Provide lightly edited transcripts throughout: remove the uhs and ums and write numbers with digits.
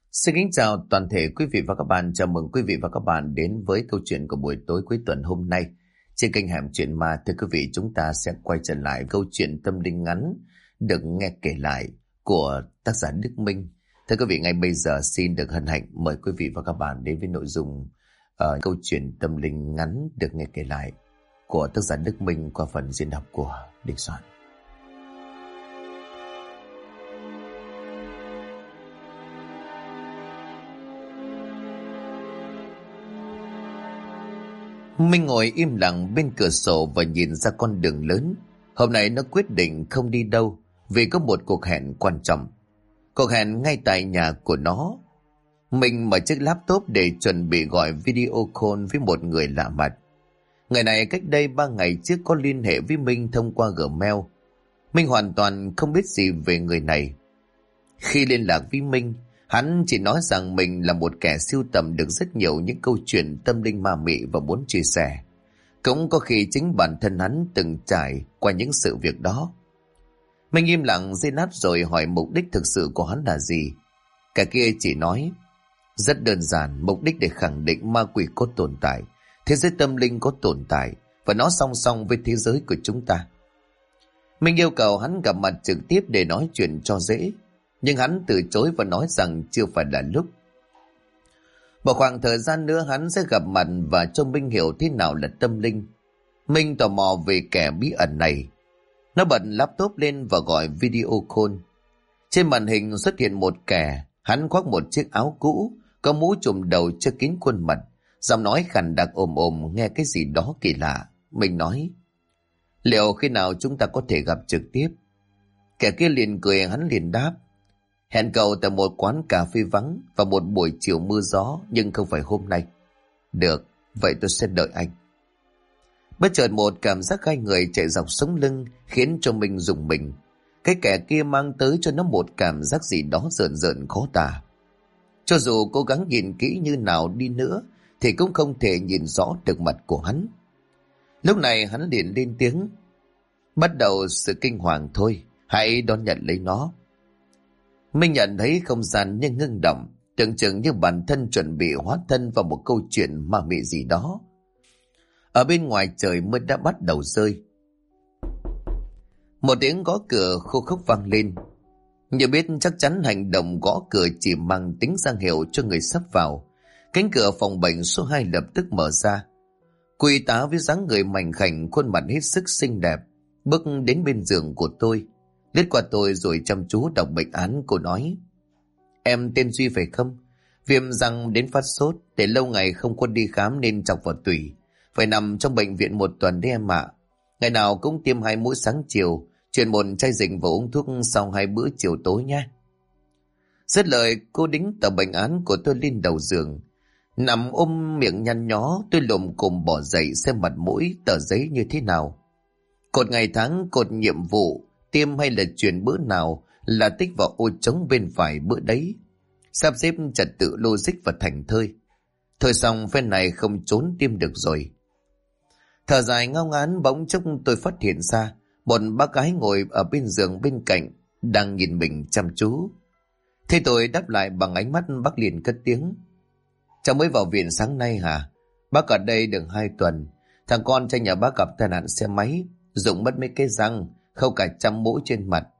Xin kính chào toàn thể quý vị và các bạn. Chào mừng quý vị và các bạn đến với câu chuyện của buổi tối cuối tuần hôm nay trên kênh Hẻm Chuyện Ma. Thưa quý vị, chúng ta sẽ quay trở lại câu chuyện tâm linh ngắn được nghe kể lại của tác giả Đức Minh. Thưa quý vị, ngay bây giờ xin được hân hạnh mời quý vị và các bạn đến với nội dung câu chuyện tâm linh ngắn được nghe kể lại của tác giả Đức Minh qua phần diễn đọc của Đình Soạn. Minh ngồi im lặng bên cửa sổ và nhìn ra con đường lớn. Hôm nay nó quyết định không đi đâu vì có một cuộc hẹn quan trọng. Cuộc hẹn ngay tại nhà của nó. Minh mở chiếc laptop để chuẩn bị gọi video call với một người lạ mặt. Người này cách đây 3 ngày trước có liên hệ với Minh thông qua Gmail. Minh hoàn toàn không biết gì về người này. Khi liên lạc với Minh, hắn chỉ nói rằng mình là một kẻ sưu tầm được rất nhiều những câu chuyện tâm linh ma mị và muốn chia sẻ. Cũng có khi chính bản thân hắn từng trải qua những sự việc đó. Mình im lặng giây lát rồi hỏi mục đích thực sự của hắn là gì. Kẻ kia chỉ nói, rất đơn giản, mục đích để khẳng định ma quỷ có tồn tại, thế giới tâm linh có tồn tại, và nó song song với thế giới của chúng ta. Mình yêu cầu hắn gặp mặt trực tiếp để nói chuyện cho dễ, nhưng hắn từ chối và nói rằng chưa phải là lúc. Một khoảng thời gian nữa hắn sẽ gặp mặt và cho Minh hiểu thế nào là tâm linh. Minh tò mò về kẻ bí ẩn này. Nó bật laptop lên và gọi video call. Trên màn hình xuất hiện một kẻ, hắn khoác một chiếc áo cũ, có mũ trùm đầu che kín khuôn mặt, giọng nói khàn đặc ồm ồm nghe cái gì đó kỳ lạ. Mình nói, liệu khi nào chúng ta có thể gặp trực tiếp? Kẻ kia liền cười, hắn liền đáp, hẹn cậu tại một quán cà phê vắng vào một buổi chiều mưa gió, nhưng không phải hôm nay. Được, vậy tôi sẽ đợi anh. Bất chợt một cảm giác gai người chạy dọc sống lưng khiến cho mình rùng mình. Cái kẻ kia mang tới cho nó một cảm giác gì đó rợn rợn khó tả. Cho dù cố gắng nhìn kỹ như nào đi nữa thì cũng không thể nhìn rõ được mặt của hắn. Lúc này hắn liền lên tiếng, bắt đầu sự kinh hoàng thôi, hãy đón nhận lấy nó. Mình nhận thấy không gian như ngưng động, tưởng chừng như bản thân chuẩn bị hóa thân vào một câu chuyện ma mị gì đó. Ở bên ngoài trời mưa đã bắt đầu rơi. Một tiếng gõ cửa khô khốc vang lên. Như biết chắc chắn hành động gõ cửa chỉ mang tính ra hiệu cho người sắp vào. Cánh cửa phòng bệnh số 2 lập tức mở ra. Cô y tá với dáng người mảnh khảnh, khuôn mặt hết sức xinh đẹp, bước đến bên giường của tôi, lướt qua tôi rồi chăm chú đọc bệnh án. Cô nói, em tên Duy phải không? Viêm răng đến phát sốt, để lâu ngày không có đi khám nên chọc vào tủy, phải nằm trong bệnh viện 1 tuần đấy em ạ. Ngày nào cũng tiêm 2 mũi sáng chiều, chuyển một chai dịch và uống thuốc sau 2 bữa chiều tối nha. Dứt lời, cô đính tờ bệnh án của tôi lên đầu giường. Nằm ôm miệng nhăn nhó, tôi lồm cồm bỏ dậy xem mặt mũi tờ giấy như thế nào. Cột ngày tháng, cột nhiệm vụ, tiêm hay là chuyển bữa nào là tích vào ô trống bên phải bữa đấy. Sắp xếp trật tự logic và thành thơi. Thôi xong, phen này không trốn tiêm được rồi. Thở dài ngao ngán, bỗng chốc tôi phát hiện ra một bác gái ngồi ở bên giường bên cạnh, đang nhìn mình chăm chú. Thế tôi đáp lại bằng ánh mắt, bác liền cất tiếng, cháu mới vào viện sáng nay hả? Bác ở đây được 2 tuần. Thằng con trai nhà bác gặp tai nạn xe máy, rụng mất mấy cái răng, khâu cả 100 mũi trên mặt.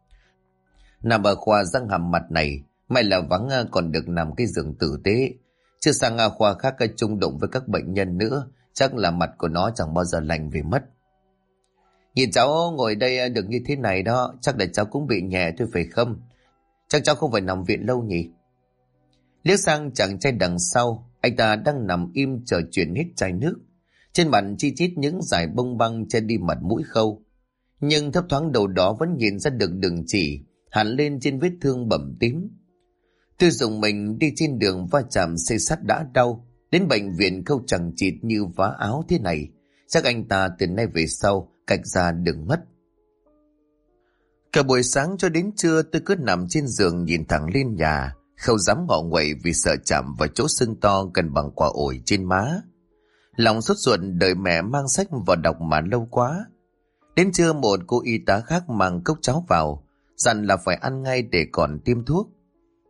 Nằm ở khoa răng hàm mặt này, may là vắng còn được nằm cái giường tử tế. Chứ sang khoa khác chung đụng với các bệnh nhân nữa, chắc là mặt của nó chẳng bao giờ lành vì mất. Nhìn cháu ngồi đây được như thế này đó, chắc là cháu cũng bị nhẹ thôi phải không? Chắc cháu không phải nằm viện lâu nhỉ? Liếc sang chàng trai đằng sau, anh ta đang nằm im chờ chuyển hết chai nước. Trên mặt chi chít những dải bông băng che đi mặt mũi khâu. Nhưng thấp thoáng đầu đó vẫn nhìn ra được đường chỉ hẳn lên trên vết thương bầm tím. Tôi dùng mình đi trên đường va chạm xây sắt đã đau, đến bệnh viện khâu chẳng chịt như vá áo thế này. Chắc anh ta từ nay về sau cạch ra đừng mất. Cả buổi sáng cho đến trưa tôi cứ nằm trên giường nhìn thẳng lên nhà, không dám ngọ nguậy vì sợ chạm vào chỗ sưng to gần bằng quả ổi trên má. Lòng sốt ruột đợi mẹ mang sách vào đọc mà lâu quá. Đến trưa một cô y tá khác mang cốc cháo vào, dặn là phải ăn ngay để còn tiêm thuốc.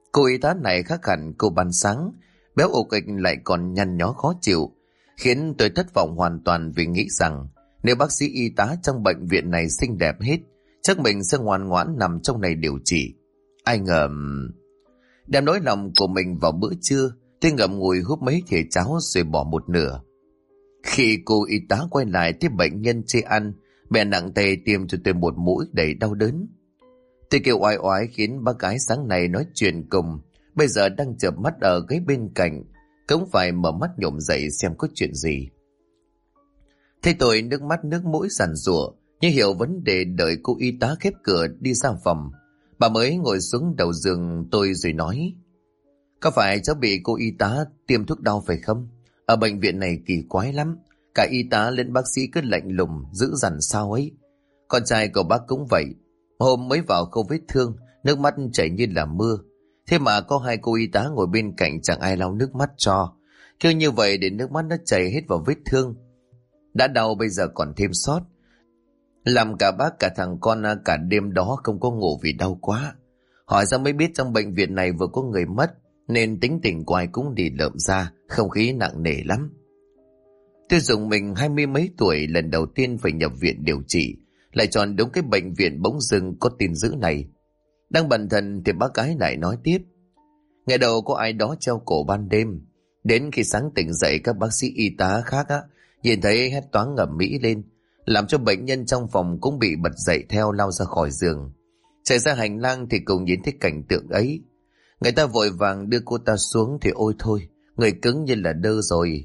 Cô y tá này khác hẳn cô ban sáng, béo ục ịch lại còn nhăn nhó khó chịu, khiến tôi thất vọng hoàn toàn vì nghĩ rằng nếu bác sĩ y tá trong bệnh viện này xinh đẹp hết, chắc mình sẽ ngoan ngoãn nằm trong này điều trị. Ai ngờ đem nỗi lòng của mình vào bữa trưa, tôi ngậm ngùi húp mấy thìa cháo rồi bỏ một nửa. Khi cô y tá quay lại thấy bệnh nhân chê ăn, bèn nặng tay tiêm cho tôi một mũi đầy đau đớn. Tôi kêu oai oái khiến bác gái sáng nay nói chuyện cùng, bây giờ đang chợp mắt ở ghế bên cạnh, cũng phải mở mắt nhổm dậy xem có chuyện gì. Thấy tôi nước mắt nước mũi giàn giụa, như hiểu vấn đề, đợi cô y tá khép cửa đi ra phòng, bà mới ngồi xuống đầu giường tôi rồi nói: Có phải cháu bị cô y tá tiêm thuốc đau phải không? Ở bệnh viện này kỳ quái lắm, cả y tá lẫn bác sĩ cứ lạnh lùng dữ dằn sao ấy. Con trai của bác cũng vậy, hôm mới vào khâu vết thương, nước mắt chảy như là mưa. Thế mà có hai cô y tá ngồi bên cạnh chẳng ai lau nước mắt cho. Kêu như vậy để nước mắt nó chảy hết vào vết thương. Đã đau bây giờ còn thêm sót. Làm cả bác cả thằng con cả đêm đó không có ngủ vì đau quá. Hỏi ra mới biết trong bệnh viện này vừa có người mất, nên tính tình của ai cũng đi lợm ra, không khí nặng nề lắm. Tôi dùng mình 20 mấy tuổi lần đầu tiên phải nhập viện điều trị, lại chọn đúng cái bệnh viện bỗng dưng có tin dữ này. Đang bần thần thì bác gái lại nói tiếp: Ngày đầu có ai đó treo cổ ban đêm, đến khi sáng tỉnh dậy các bác sĩ y tá khác nhìn thấy hét toáng ngẩm mỹ lên, làm cho bệnh nhân trong phòng cũng bị bật dậy theo lao ra khỏi giường. Chạy ra hành lang thì cùng nhìn thấy cảnh tượng ấy. Người ta vội vàng đưa cô ta xuống thì ôi thôi, người cứng như là đơ rồi.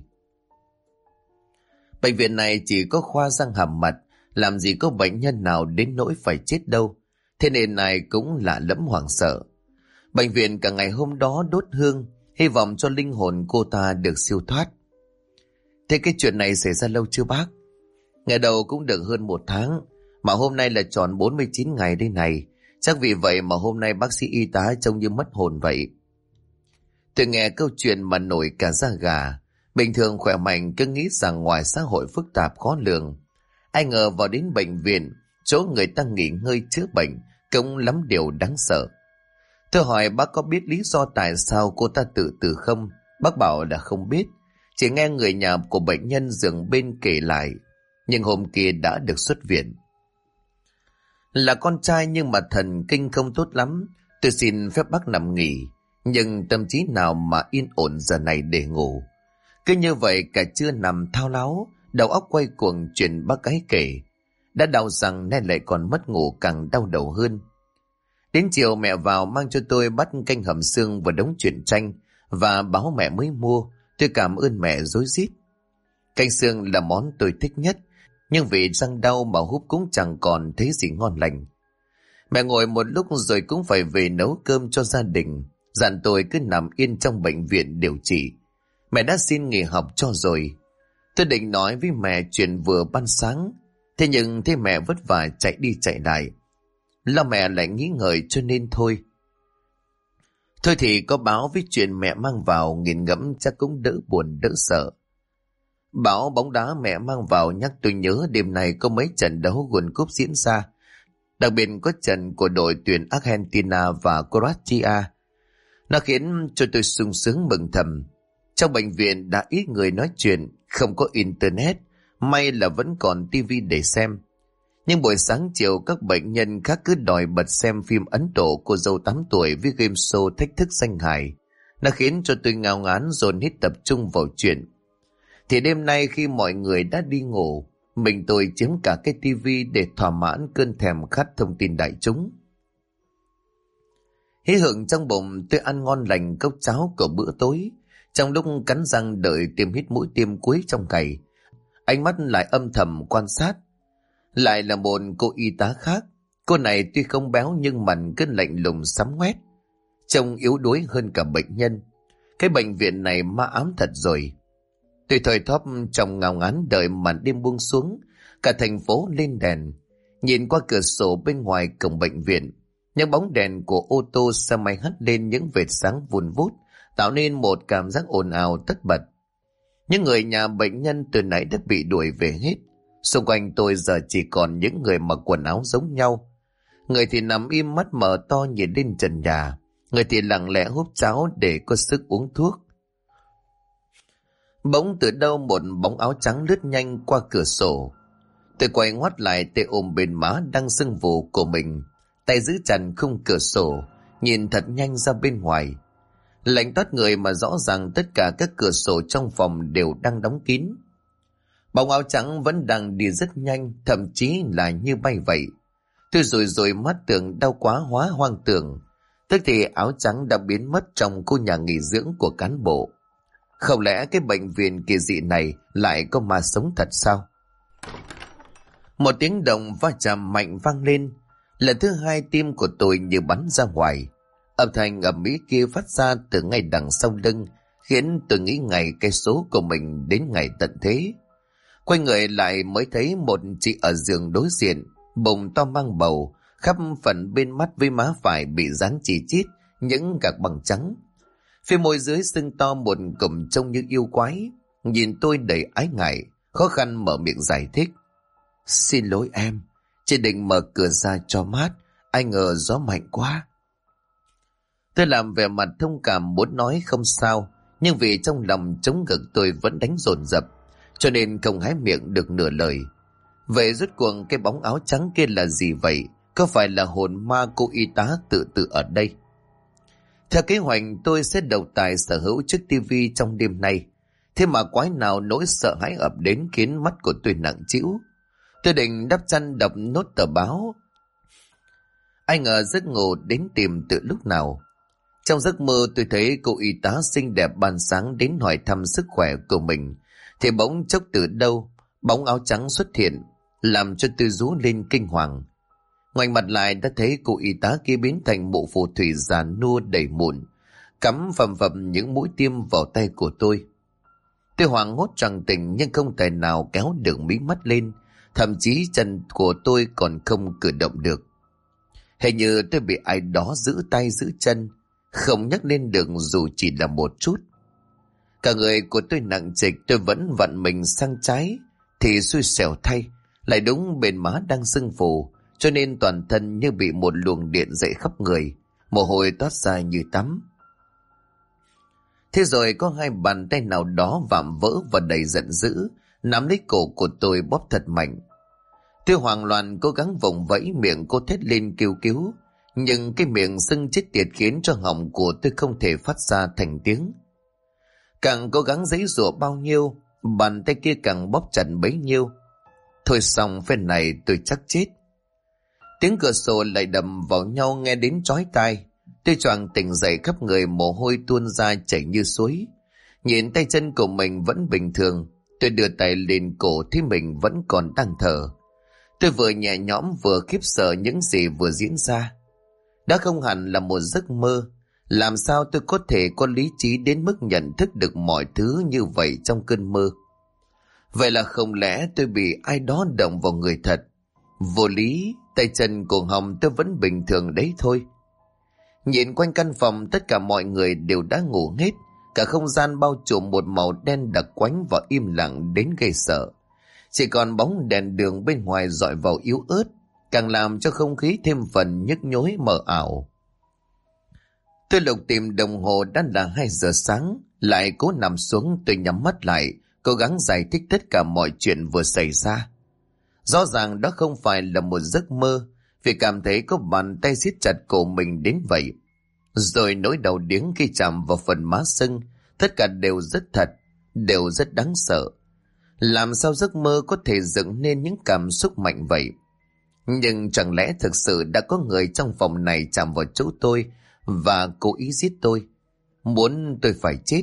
Bệnh viện này chỉ có khoa răng hàm mặt, làm gì có bệnh nhân nào đến nỗi phải chết đâu. Thế nên ai cũng lạ lẫm hoảng sợ. Bệnh viện cả ngày hôm đó đốt hương, hy vọng cho linh hồn cô ta được siêu thoát. Thế cái chuyện này xảy ra lâu chưa bác? Ngày đầu cũng được hơn 1 tháng, mà hôm nay là tròn 49 ngày đây này. Chắc vì vậy mà hôm nay bác sĩ y tá trông như mất hồn vậy. Tôi nghe câu chuyện mà nổi cả da gà. Bình thường khỏe mạnh cứ nghĩ rằng ngoài xã hội phức tạp khó lường, ai ngờ vào đến bệnh viện, chỗ người ta nghỉ ngơi chữa bệnh, cũng lắm điều đáng sợ. Tôi hỏi bác có biết lý do tại sao cô ta tự tử không? Bác bảo là không biết, chỉ nghe người nhà của bệnh nhân giường bên kể lại. Nhưng hôm kia đã được xuất viện. Là con trai nhưng mà thần kinh không tốt lắm, tôi xin phép bác nằm nghỉ, nhưng tâm trí nào mà yên ổn giờ này để ngủ. Cứ như vậy cả trưa nằm thao láo, đầu óc quay cuồng chuyện bác gái kể. Đã đau rằng nay lại còn mất ngủ, càng đau đầu hơn. Đến chiều mẹ vào mang cho tôi bát canh hầm xương và đống truyện tranh, và báo mẹ mới mua. Tôi cảm ơn mẹ rối rít. Canh xương là món tôi thích nhất, nhưng vì răng đau mà húp cũng chẳng còn thấy gì ngon lành. Mẹ ngồi một lúc rồi cũng phải về nấu cơm cho gia đình, dặn tôi cứ nằm yên trong bệnh viện điều trị. Mẹ đã xin nghỉ học cho rồi. Tôi định nói với mẹ chuyện vừa ban sáng, thế nhưng thấy mẹ vất vả chạy đi chạy lại, lo mẹ lại nghĩ ngợi cho nên thôi. Thôi thì có báo với chuyện mẹ mang vào, nghiền ngẫm chắc cũng đỡ buồn đỡ sợ. Báo bóng đá mẹ mang vào nhắc tôi nhớ đêm nay có mấy trận đấu World Cup diễn ra. Đặc biệt có trận của đội tuyển Argentina và Croatia. Nó khiến cho tôi sung sướng mừng thầm. Trong bệnh viện đã ít người nói chuyện, không có internet, may là vẫn còn tivi để xem. Nhưng buổi sáng chiều các bệnh nhân khác cứ đòi bật xem phim Ấn Độ cô dâu 8 tuổi với game show thách thức danh hài. Nó khiến cho tôi ngao ngán dồn hết tập trung vào chuyện. Thì đêm nay khi mọi người đã đi ngủ, mình tôi chiếm cả cái tivi để thỏa mãn cơn thèm khát thông tin đại chúng. Hí hửng trong bụng, tôi ăn ngon lành cốc cháo của bữa tối. Trong lúc cắn răng đợi tiêm hít mũi tiêm cuối trong ngày, ánh mắt lại âm thầm quan sát. Lại là một cô y tá khác. Cô này tuy không béo nhưng mặt cứ lạnh lùng sắm ngoét, trông yếu đuối hơn cả bệnh nhân. Cái bệnh viện này ma ám thật rồi. Tôi thời thóp trong ngao ngán đợi màn đêm buông xuống, cả thành phố lên đèn. Nhìn qua cửa sổ bên ngoài cổng bệnh viện, những bóng đèn của ô tô xe máy hắt lên những vệt sáng vun vút, tạo nên một cảm giác ồn ào tất bật. Những người nhà bệnh nhân từ nãy đã bị đuổi về hết. Xung quanh tôi giờ chỉ còn những người mặc quần áo giống nhau. Người thì nằm im mắt mở to nhìn lên trần nhà, người thì lặng lẽ húp cháo để có sức uống thuốc. Bỗng từ đâu một bóng áo trắng lướt nhanh qua cửa sổ. Tôi quay ngoắt lại, tay ôm bên má đang sưng vù của mình, tay giữ chặt khung cửa sổ, nhìn thật nhanh ra bên ngoài. Lạnh toát người mà rõ ràng tất cả các cửa sổ trong phòng đều đang đóng kín. Bóng áo trắng vẫn đang đi rất nhanh, thậm chí là như bay vậy. Tôi rồi mắt tưởng đau quá hóa hoang tưởng. Tức thì áo trắng đã biến mất trong khu nhà nghỉ dưỡng của cán bộ. Không lẽ cái bệnh viện kỳ dị này lại có ma sống thật sao? Một tiếng động va chạm mạnh vang lên. Lần thứ hai tim của tôi như bắn ra ngoài. Âm thanh ầm ĩ kia phát ra từ ngay đằng sau lưng, khiến tôi nghĩ ngày cái số của mình đến ngày tận thế. Quay người lại mới thấy một chị ở giường đối diện, bụng to mang bầu, khắp phần bên mắt với má phải bị dán chỉ chít những gạc bằng trắng. Phía môi dưới sưng to một cụm trông như yêu quái. Nhìn tôi đầy ái ngại, khó khăn mở miệng giải thích. Xin lỗi em, chị định mở cửa ra cho mát, ai ngờ gió mạnh quá. Tôi làm vẻ mặt thông cảm muốn nói không sao, nhưng vì trong lòng chống ngực tôi vẫn đánh dồn dập, cho nên không hé miệng được nửa lời. Vậy rốt cuộc cái bóng áo trắng kia là gì vậy? Có phải là hồn ma cô y tá tự tử ở đây? Theo kế hoạch tôi sẽ đầu tài sở hữu chiếc tivi trong đêm nay. Thế mà quái nào nỗi sợ hãi ập đến khiến mắt của tôi nặng trĩu. Tôi định đắp chăn đọc nốt tờ báo. Ai ngờ giấc ngủ đến tìm từ lúc nào. Trong giấc mơ tôi thấy cô y tá xinh đẹp ban sáng đến hỏi thăm sức khỏe của mình. Thì bỗng chốc từ đâu bóng áo trắng xuất hiện, làm cho tôi rú lên kinh hoàng. Ngoảnh mặt lại đã thấy cô y tá kia biến thành bộ phù thủy già nua đầy mụn, cắm phầm phầm những mũi tiêm vào tay của tôi. Tôi hoảng hốt choàng tỉnh nhưng không thể nào kéo được mí mắt lên, thậm chí chân của tôi còn không cử động được. Hình như tôi bị ai đó giữ tay giữ chân, không nhấc lên được dù chỉ là một chút. Cả người của tôi nặng trịch, tôi vẫn vặn mình sang trái, thì xui xẻo thay, lại đúng bên má đang sưng phù, cho nên toàn thân như bị một luồng điện dậy khắp người, mồ hôi toát ra như tắm. Thế rồi có hai bàn tay nào đó vạm vỡ và đầy giận dữ, nắm lấy cổ của tôi bóp thật mạnh. Tôi hoảng loạn cố gắng vùng vẫy, miệng cô thét lên kêu cứu, nhưng cái miệng sưng chết tiệt khiến cho họng của tôi không thể phát ra thành tiếng. Càng cố gắng giãy giụa bao nhiêu, bàn tay kia càng bóp chặt bấy nhiêu. Thôi xong, phen này tôi chắc chết. Tiếng cửa sổ lại đầm vào nhau nghe đến chói tai. Tôi choàng tỉnh dậy, khắp người mồ hôi tuôn ra chảy như suối. Nhìn tay chân của mình vẫn bình thường, tôi đưa tay lên cổ thì mình vẫn còn đang thở. Tôi vừa nhẹ nhõm vừa khiếp sợ những gì vừa diễn ra. Đã không hẳn là một giấc mơ. Làm sao tôi có thể có lý trí đến mức nhận thức được mọi thứ như vậy trong cơn mơ? Vậy là không lẽ tôi bị ai đó động vào người thật? Vô lý, tay chân cổ họng tôi vẫn bình thường đấy thôi. Nhìn quanh căn phòng, tất cả mọi người đều đã ngủ hết. Cả không gian bao trùm một màu đen đặc quánh và im lặng đến gây sợ. Chỉ còn bóng đèn đường bên ngoài rọi vào yếu ớt, càng làm cho không khí thêm phần nhức nhối mờ ảo. Tôi lục tìm đồng hồ, đã là 2 giờ sáng, lại cố nằm xuống. Tôi nhắm mắt lại, cố gắng giải thích tất cả mọi chuyện vừa xảy ra. Rõ ràng đó không phải là một giấc mơ, vì cảm thấy có bàn tay siết chặt cổ mình đến vậy. Rồi nỗi đau điếng khi chạm vào phần má sưng, tất cả đều rất thật, đều rất đáng sợ. Làm sao giấc mơ có thể dựng nên những cảm xúc mạnh vậy? Nhưng chẳng lẽ thực sự đã có người trong phòng này chạm vào chỗ tôi và cố ý giết tôi, muốn tôi phải chết?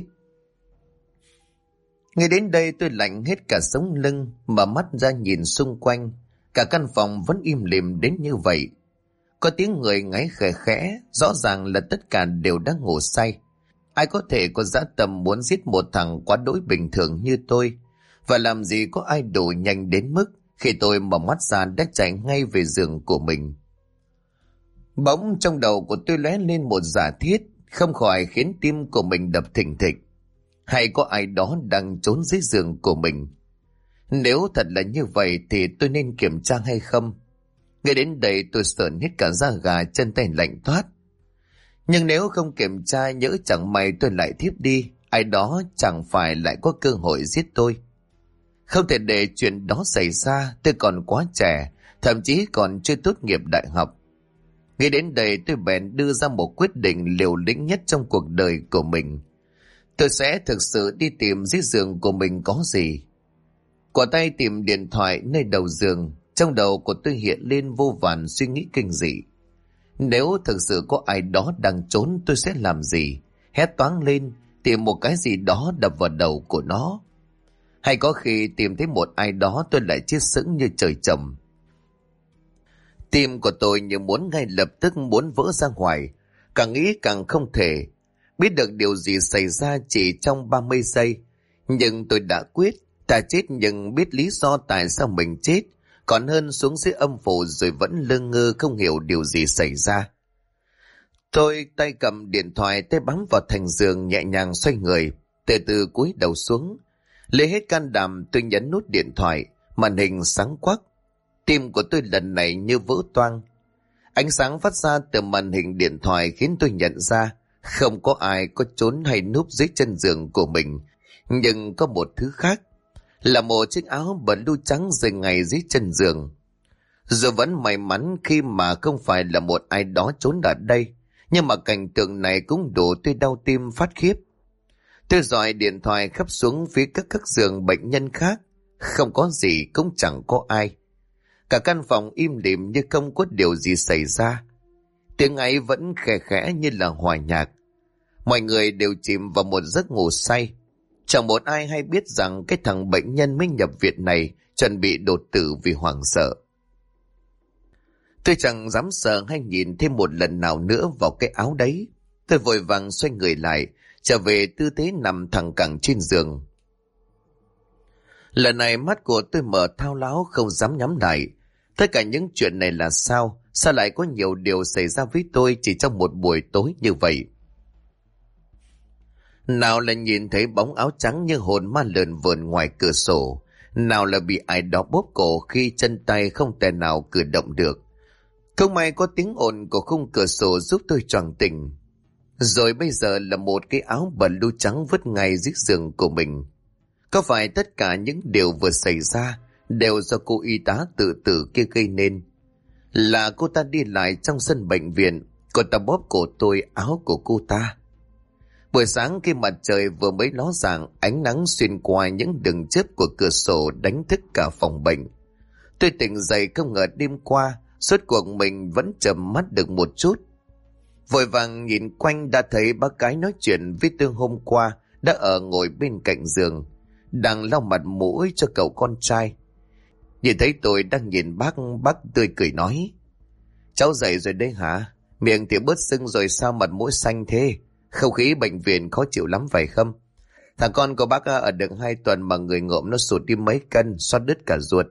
Ngay đến đây tôi lạnh hết cả sống lưng, mở mắt ra nhìn xung quanh. Cả căn phòng vẫn im lìm đến như vậy. Có tiếng người ngáy khẽ khẽ, rõ ràng là tất cả đều đang ngủ say. Ai có thể có dã tâm muốn giết một thằng quá đỗi bình thường như tôi? Và làm gì có ai đủ nhanh đến mức khi tôi mở mắt ra đã chạy ngay về giường của mình. Bỗng trong đầu của tôi lóe lên một giả thiết, không khỏi khiến tim của mình đập thình thịch. Hay có ai đó đang trốn dưới giường của mình? Nếu thật là như vậy thì tôi nên kiểm tra hay không? Ngay đến đây tôi sởn hết cả da gà, chân tay lạnh toát. Nhưng nếu không kiểm tra, nhỡ chẳng may tôi lại thiếp đi, ai đó chẳng phải lại có cơ hội giết tôi. Không thể để chuyện đó xảy ra, tôi còn quá trẻ, thậm chí còn chưa tốt nghiệp đại học. Nghĩ đến đây tôi bèn đưa ra một quyết định liều lĩnh nhất trong cuộc đời của mình. Tôi sẽ thực sự đi tìm dưới giường của mình có gì. Quả tay tìm điện thoại nơi đầu giường, trong đầu của tôi hiện lên vô vàn suy nghĩ kinh dị. Nếu thực sự có ai đó đang trốn, tôi sẽ làm gì? Hét toáng lên, tìm một cái gì đó đập vào đầu của nó. Hay có khi tìm thấy một ai đó tôi lại chết sững như trời trồng. Tim của tôi như muốn ngay lập tức muốn vỡ ra ngoài. Càng nghĩ càng không thể. Biết được điều gì xảy ra chỉ trong 30 giây. Nhưng tôi đã quyết, ta chết nhưng biết lý do tại sao mình chết. Còn hơn xuống dưới âm phủ rồi vẫn lơ ngơ không hiểu điều gì xảy ra. Tôi tay cầm điện thoại, tay bám vào thành giường, nhẹ nhàng xoay người, từ từ cúi đầu xuống. Lấy hết can đảm tôi nhấn nút điện thoại, màn hình sáng quắc. Tim của tôi lần này như vỡ toang. Ánh sáng phát ra từ màn hình điện thoại khiến tôi nhận ra không có ai có trốn hay núp dưới chân giường của mình. Nhưng có một thứ khác, là một chiếc áo blue trắng rơi ngay dưới chân giường. Dù vẫn may mắn khi mà không phải là một ai đó trốn ở đây, nhưng mà cảnh tượng này cũng đủ tôi đau tim phát khiếp. Tôi dọi điện thoại khắp xuống phía các giường bệnh nhân khác. Không có gì, cũng chẳng có ai. Cả căn phòng im lìm như không có điều gì xảy ra. Tiếng ấy vẫn khẽ khẽ như là hòa nhạc. Mọi người đều chìm vào một giấc ngủ say. Chẳng một ai hay biết rằng cái thằng bệnh nhân mới nhập viện này chuẩn bị đột tử vì hoảng sợ. Tôi chẳng dám sợ hay nhìn thêm một lần nào nữa vào cái áo đấy. Tôi vội vàng xoay người lại, trở về tư thế nằm thẳng cẳng trên giường. Lần này mắt của tôi mở thao láo không dám nhắm lại. Tất cả những chuyện này là sao? Sao lại có nhiều điều xảy ra với tôi chỉ trong một buổi tối như vậy? Nào là nhìn thấy bóng áo trắng như hồn ma lượn vờn ngoài cửa sổ, nào là bị ai đó bóp cổ khi chân tay không thể nào cử động được. Không may có tiếng ồn của khung cửa sổ giúp tôi choàng tỉnh. Rồi bây giờ là một cái áo blue trắng vứt ngay dưới giường của mình. Có phải tất cả những điều vừa xảy ra đều do cô y tá tự tử kia gây nên? Là cô ta đi lại trong sân bệnh viện, cô ta bóp cổ tôi, áo của cô ta. Buổi sáng khi mặt trời vừa mới ló dạng, ánh nắng xuyên qua những đường chớp của cửa sổ đánh thức cả phòng bệnh. Tôi tỉnh dậy không ngờ đêm qua suốt cuộc mình vẫn chợp mắt được một chút. Vội vàng nhìn quanh đã thấy bác gái nói chuyện với tôi hôm qua đã ở ngồi bên cạnh giường, đang lau mặt mũi cho cậu con trai. Nhìn thấy tôi đang nhìn bác tươi cười nói: "Cháu dậy rồi đấy hả? Miệng thì bớt sưng rồi sao mặt mũi xanh thế? Không khí bệnh viện khó chịu lắm phải không? Thằng con của bác ở được 2 tuần mà người ngộm nó sụt đi mấy cân, xót đứt cả ruột."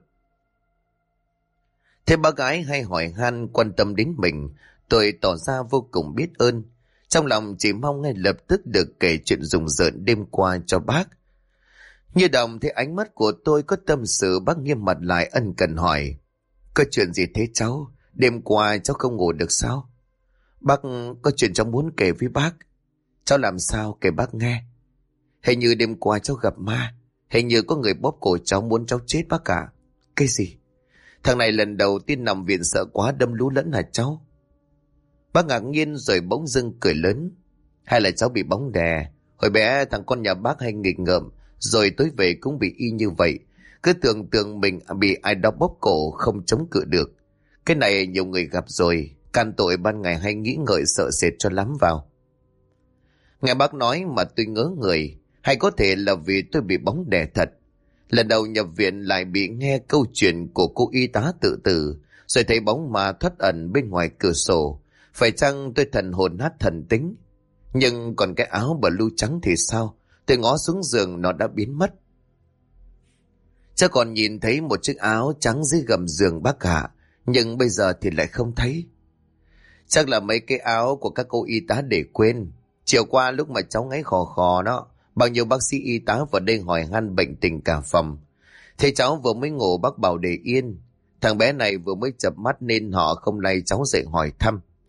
Thế bác gái hay hỏi han quan tâm đến mình, tôi tỏ ra vô cùng biết ơn. Trong lòng chỉ mong ngay lập tức được kể chuyện rùng rợn đêm qua cho bác. Như đồng thấy ánh mắt của tôi có tâm sự, bác nghiêm mặt lại ân cần hỏi: "Có chuyện gì thế cháu? Đêm qua cháu không ngủ được sao?" "Bác, có chuyện cháu muốn kể với bác." "Cháu làm sao, kể bác nghe." "Hình như đêm qua cháu gặp ma. Hình như có người bóp cổ cháu muốn cháu chết bác ạ." "Cái gì? Thằng này lần đầu tiên nằm viện sợ quá đâm lú lẫn hả cháu?" Bác ngạc nhiên rồi bỗng dưng cười lớn: "Hay là cháu bị bóng đè? Hồi bé thằng con nhà bác hay nghịch ngợm, rồi tối về cũng bị y như vậy. Cứ tưởng tượng mình bị ai đó bóp cổ không chống cự được. Cái này nhiều người gặp rồi, can tội ban ngày hay nghĩ ngợi sợ sệt cho lắm vào." Nghe bác nói mà tôi ngớ người. Hay có thể là vì tôi bị bóng đè thật. Lần đầu nhập viện lại bị nghe câu chuyện của cô y tá tự tử, rồi thấy bóng ma thoát ẩn bên ngoài cửa sổ. Phải chăng tôi thần hồn nát thần tính? Nhưng còn cái áo blue trắng thì sao? Tôi ngó xuống giường nó đã biến mất. Chắc còn nhìn thấy một chiếc áo trắng dưới gầm giường bác ạ, nhưng bây giờ thì lại không thấy. Chắc là mấy cái áo của các cô y tá để quên. Chiều qua lúc mà cháu ngáy khò khò đó, bao nhiêu bác sĩ y tá vào đây hỏi han bệnh tình cả phòng. Thế cháu vừa mới ngủ bác bảo để yên. Thằng bé này vừa mới chợp mắt nên họ không lay cháu dậy hỏi thăm.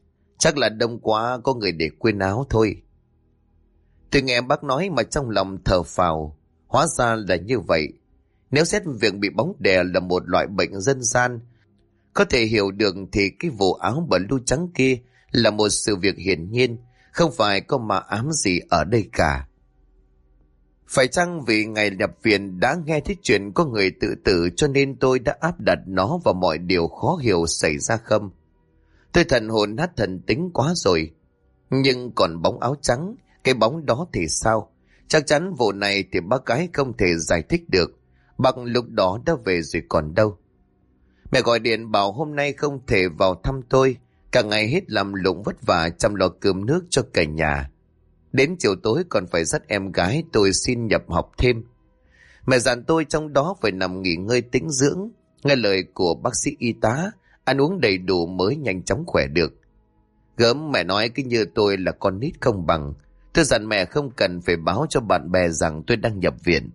Chắc là đông quá có người để quên áo thôi. Tôi nghe bác nói mà trong lòng thở phào. Hóa ra là như vậy. Nếu xét việc bị bóng đè là một loại bệnh dân gian, có thể hiểu được thì cái vụ áo blue trắng kia là một sự việc hiển nhiên, không phải có ma ám gì ở đây cả. Phải chăng vì ngày nhập viện đã nghe thấy chuyện có người tự tử cho nên tôi đã áp đặt nó vào mọi điều khó hiểu xảy ra không? Tôi thần hồn nát thần tính quá rồi. Nhưng còn bóng áo trắng, cái bóng đó thì sao? Chắc chắn vụ này thì bác gái không thể giải thích được. Bằng lúc đó đã về rồi còn đâu. Mẹ gọi điện bảo hôm nay không thể vào thăm tôi, cả ngày hết làm lụng vất vả chăm lo cơm nước cho cả nhà. Đến chiều tối còn phải dắt em gái tôi xin nhập học thêm. Mẹ dặn tôi trong đó phải nằm nghỉ ngơi tĩnh dưỡng, nghe lời của bác sĩ y tá, ăn uống đầy đủ mới nhanh chóng khỏe được. Gớm mẹ nói cứ như tôi là con nít không bằng. Tôi dặn mẹ không cần phải báo cho bạn bè rằng tôi đang nhập viện.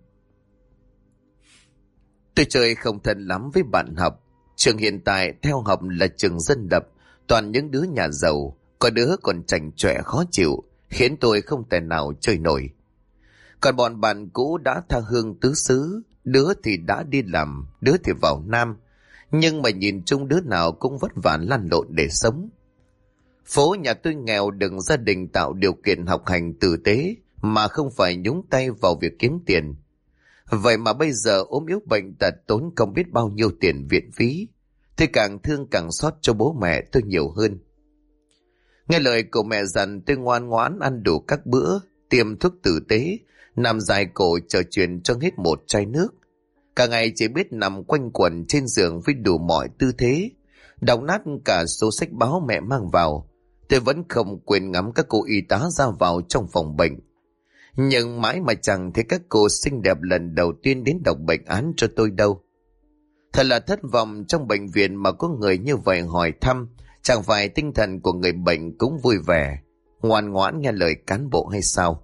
Tôi chơi không thân lắm với bạn học. Trường hiện tại theo học là trường dân lập, toàn những đứa nhà giàu, có đứa còn chảnh chọe khó chịu, khiến tôi không thể nào chơi nổi. Còn bọn bạn cũ đã tha hương tứ xứ, đứa thì đã đi làm, đứa thì vào Nam, nhưng mà nhìn chung đứa nào cũng vất vả lăn lộn để sống. Phố nhà tôi nghèo, đừng gia đình tạo điều kiện học hành tử tế mà không phải nhúng tay vào việc kiếm tiền. Vậy mà bây giờ ốm yếu bệnh tật tốn không biết bao nhiêu tiền viện phí. Tôi càng thương càng xót cho bố mẹ tôi nhiều hơn. Nghe lời của mẹ dặn tôi ngoan ngoãn ăn đủ các bữa, tiêm thuốc tử tế, nằm dài cổ chờ chuyện cho hết một chai nước. Cả ngày chỉ biết nằm quanh quẩn trên giường với đủ mọi tư thế, đọc nát cả số sách báo mẹ mang vào. Tôi vẫn không quên ngắm các cô y tá ra vào trong phòng bệnh. Nhưng mãi mà chẳng thấy các cô xinh đẹp lần đầu tiên đến đọc bệnh án cho tôi đâu. Thật là thất vọng, trong bệnh viện mà có người như vậy hỏi thăm, chẳng phải tinh thần của người bệnh cũng vui vẻ, ngoan ngoãn nghe lời cán bộ hay sao?